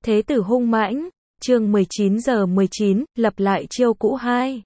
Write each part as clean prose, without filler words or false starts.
Thế tử hung mãnh, chương 19:19, lập lại chiêu cũ 2.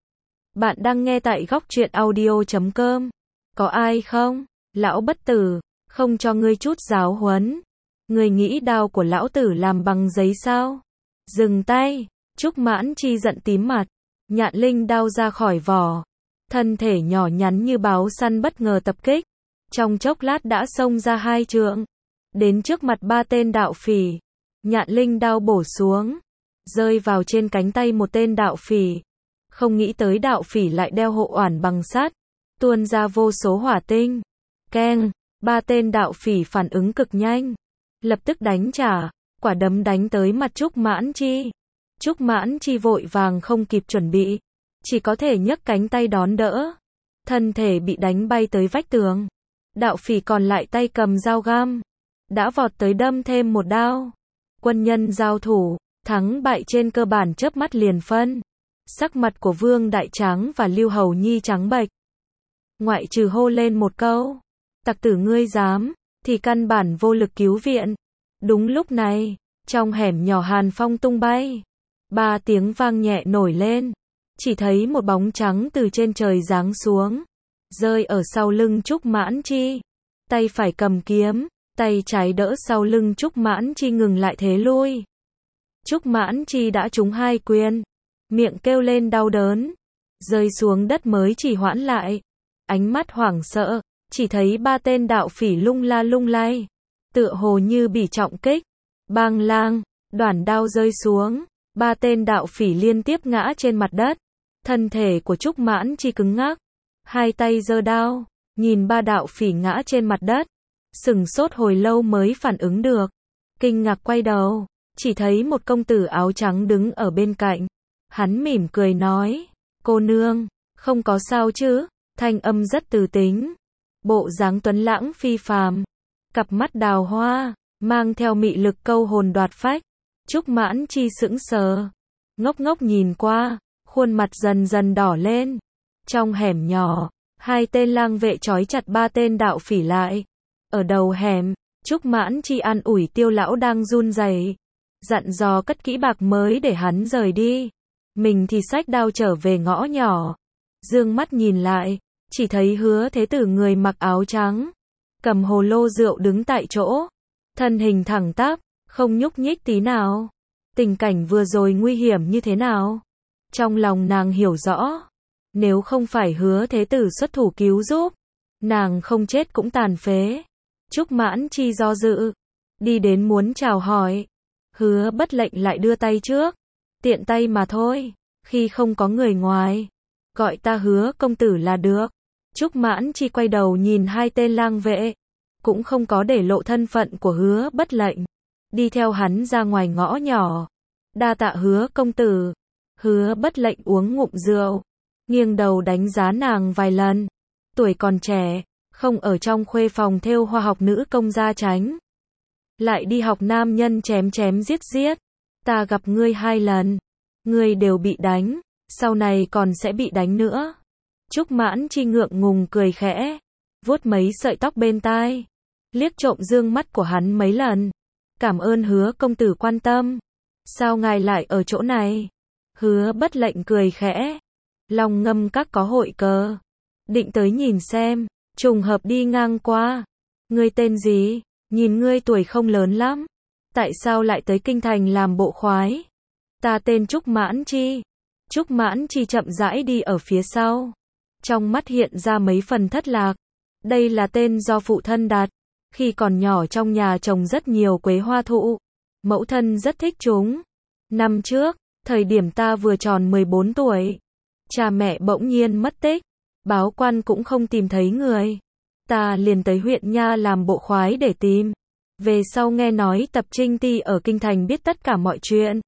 Bạn đang nghe tại góc truyện audio.com. Có ai không? Lão bất tử, không cho ngươi chút giáo huấn. Ngươi nghĩ đao của lão tử làm bằng giấy sao? Dừng tay, Trúc Mãn Chi giận tím mặt, nhạn linh đao ra khỏi vỏ. Thân thể nhỏ nhắn như báo săn bất ngờ tập kích. Trong chốc lát đã xông ra 2 trượng. Đến trước mặt 3 tên đạo phỉ. Nhạn linh đao bổ xuống, rơi vào trên cánh tay một tên đạo phỉ. Không nghĩ tới đạo phỉ lại đeo hộ oản bằng sắt, tuôn ra vô số hỏa tinh. Keng, 3 tên đạo phỉ phản ứng cực nhanh, lập tức đánh trả, quả đấm đánh tới mặt Trúc Mãn Chi. Trúc Mãn Chi vội vàng không kịp chuẩn bị, chỉ có thể nhấc cánh tay đón đỡ. Thân thể bị đánh bay tới vách tường. Đạo phỉ còn lại tay cầm dao găm, đã vọt tới đâm thêm một đao. Quân nhân giao thủ, thắng bại trên cơ bản chớp mắt liền phân. Sắc mặt của Vương Đại Tráng và Lưu Hầu Nhi trắng bệch. Ngoại trừ hô lên một câu, tặc tử ngươi dám, thì căn bản vô lực cứu viện. Đúng lúc này, trong hẻm nhỏ hàn phong tung bay. 3 tiếng vang nhẹ nổi lên. Chỉ thấy một bóng trắng từ trên trời giáng xuống, rơi ở sau lưng Trúc Mãn Chi. Tay phải cầm kiếm, tay trái đỡ sau lưng Trúc Mãn Chi ngừng lại thế lui. Trúc Mãn Chi đã trúng 2 quyền, miệng kêu lên đau đớn, rơi xuống đất mới chỉ hoãn lại. Ánh mắt hoảng sợ, chỉ thấy 3 tên đạo phỉ lung la lung lay, tựa hồ như bị trọng kích. Bang lang, đoản đao rơi xuống, 3 tên đạo phỉ liên tiếp ngã trên mặt đất. Thân thể của Trúc Mãn Chi cứng ngắc, 2 tay giơ đao, nhìn 3 đạo phỉ ngã trên mặt đất. Sửng sốt hồi lâu mới phản ứng được. Kinh ngạc quay đầu, chỉ thấy một công tử áo trắng đứng ở bên cạnh. Hắn mỉm cười nói, cô nương, không có sao chứ? Thanh âm rất từ tính, bộ dáng tuấn lãng phi phàm, cặp mắt đào hoa, mang theo mị lực câu hồn đoạt phách. Trúc Mãn Chi sững sờ, ngốc ngốc nhìn qua, khuôn mặt dần dần đỏ lên. Trong hẻm nhỏ, 2 tên lang vệ trói chặt 3 tên đạo phỉ lại. Ở đầu hẻm, Trúc Mãn Chi an ủi Tiêu lão đang run rẩy, dặn dò cất kỹ bạc mới để hắn rời đi. Mình thì xách đao trở về ngõ nhỏ. Dương mắt nhìn lại, chỉ thấy Hứa Thế Tử người mặc áo trắng, cầm hồ lô rượu đứng tại chỗ, thân hình thẳng tắp, không nhúc nhích tí nào. Tình cảnh vừa rồi nguy hiểm như thế nào? Trong lòng nàng hiểu rõ, nếu không phải Hứa Thế Tử xuất thủ cứu giúp, nàng không chết cũng tàn phế. Trúc Mãn Chi do dự, đi đến muốn chào hỏi. Hứa Bất Lệnh lại đưa tay trước, tiện tay mà thôi, khi không có người ngoài, gọi ta Hứa công tử là được. Trúc Mãn Chi quay đầu nhìn 2 tên lang vệ, cũng không có để lộ thân phận của Hứa Bất Lệnh, đi theo hắn ra ngoài ngõ nhỏ. Đa tạ Hứa công tử. Hứa Bất Lệnh uống ngụm rượu, nghiêng đầu đánh giá nàng vài lần. Tuổi còn trẻ, không ở trong khuê phòng thêu hoa học nữ công gia tránh, lại đi học nam nhân chém chém giết giết. Ta gặp ngươi 2 lần, ngươi đều bị đánh, sau này còn sẽ bị đánh nữa. Trúc Mãn Chi ngượng ngùng cười khẽ, vuốt mấy sợi tóc bên tai, liếc trộm dương mắt của hắn mấy lần. Cảm ơn Hứa công tử quan tâm. Sao ngài lại ở chỗ này? Hứa Bất Lệnh cười khẽ, Long Ngâm các có hội cờ, định tới nhìn xem, trùng hợp đi ngang qua. Ngươi tên gì? Nhìn ngươi tuổi không lớn lắm, tại sao lại tới kinh thành làm bộ khoái? Ta tên Trúc Mãn Chi. Trúc Mãn Chi chậm rãi đi ở phía sau, trong mắt hiện ra mấy phần thất lạc. Đây là tên do phụ thân đặt, khi còn nhỏ trong nhà trồng rất nhiều quế hoa thụ, mẫu thân rất thích chúng. Năm trước, thời điểm ta vừa tròn 14 tuổi, cha mẹ bỗng nhiên mất tích, báo quan cũng không tìm thấy người. Ta liền tới huyện nha làm bộ khoái để tìm. Về sau nghe nói Tập Trinh Ti ở kinh thành biết tất cả mọi chuyện,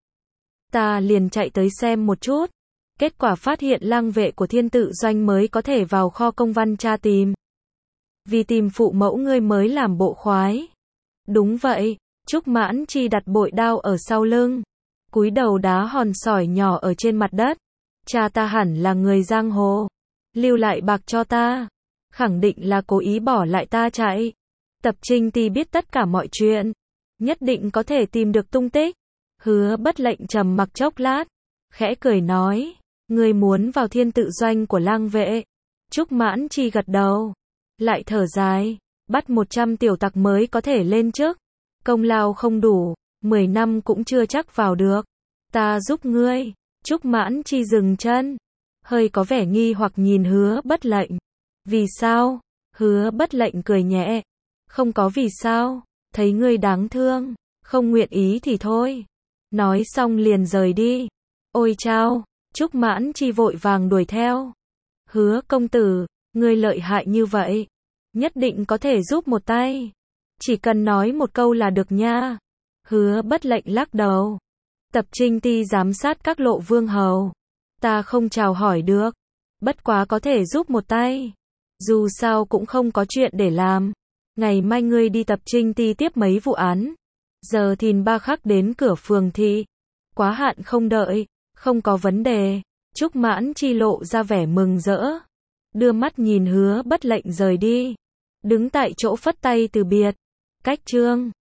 ta liền chạy tới xem một chút. Kết quả phát hiện lang vệ của Thiên Tự Doanh mới có thể vào kho công văn tra tìm. Vì tìm phụ mẫu ngươi mới làm bộ khoái. Đúng vậy. Trúc Mãn Chi đặt bội đao ở sau lưng, cúi đầu đá hòn sỏi nhỏ ở trên mặt đất. Cha ta hẳn là người giang hồ, lưu lại bạc cho ta, khẳng định là cố ý bỏ lại ta chạy. Tập Trinh Ti biết tất cả mọi chuyện, nhất định có thể tìm được tung tích. Hứa Bất Lệnh trầm mặc chốc lát, khẽ cười nói, ngươi muốn vào thiên tự doanh của lang vệ. Trúc Mãn Chi gật đầu, lại thở dài, bắt 100 tiểu tặc mới có thể lên chức. Công lao không đủ, 10 năm cũng chưa chắc vào được. Ta giúp ngươi. Trúc Mãn Chi dừng chân, hơi có vẻ nghi hoặc nhìn Hứa Bất Lệnh. Vì sao? Hứa Bất Lệnh cười nhẹ. Không có vì sao, thấy ngươi đáng thương, không nguyện ý thì thôi. Nói xong liền rời đi. Ôi chao, Trúc Mãn Chi vội vàng đuổi theo. Hứa công tử, ngươi lợi hại như vậy, nhất định có thể giúp một tay. Chỉ cần nói một câu là được nha. Hứa Bất Lệnh lắc đầu. Tập Trinh Ti giám sát các lộ vương hầu. Ta không chào hỏi được. Bất quá có thể giúp một tay. Dù sao cũng không có chuyện để làm. Ngày mai ngươi đi Tập Trinh Ti tiếp mấy vụ án. Giờ thìn 3 khắc đến cửa phường thị. Quá hạn không đợi. Không có vấn đề. Trúc Mãn Chi lộ ra vẻ mừng rỡ. Đưa mắt nhìn Hứa Bất Lệnh rời đi. Đứng tại chỗ phất tay từ biệt. Cách chương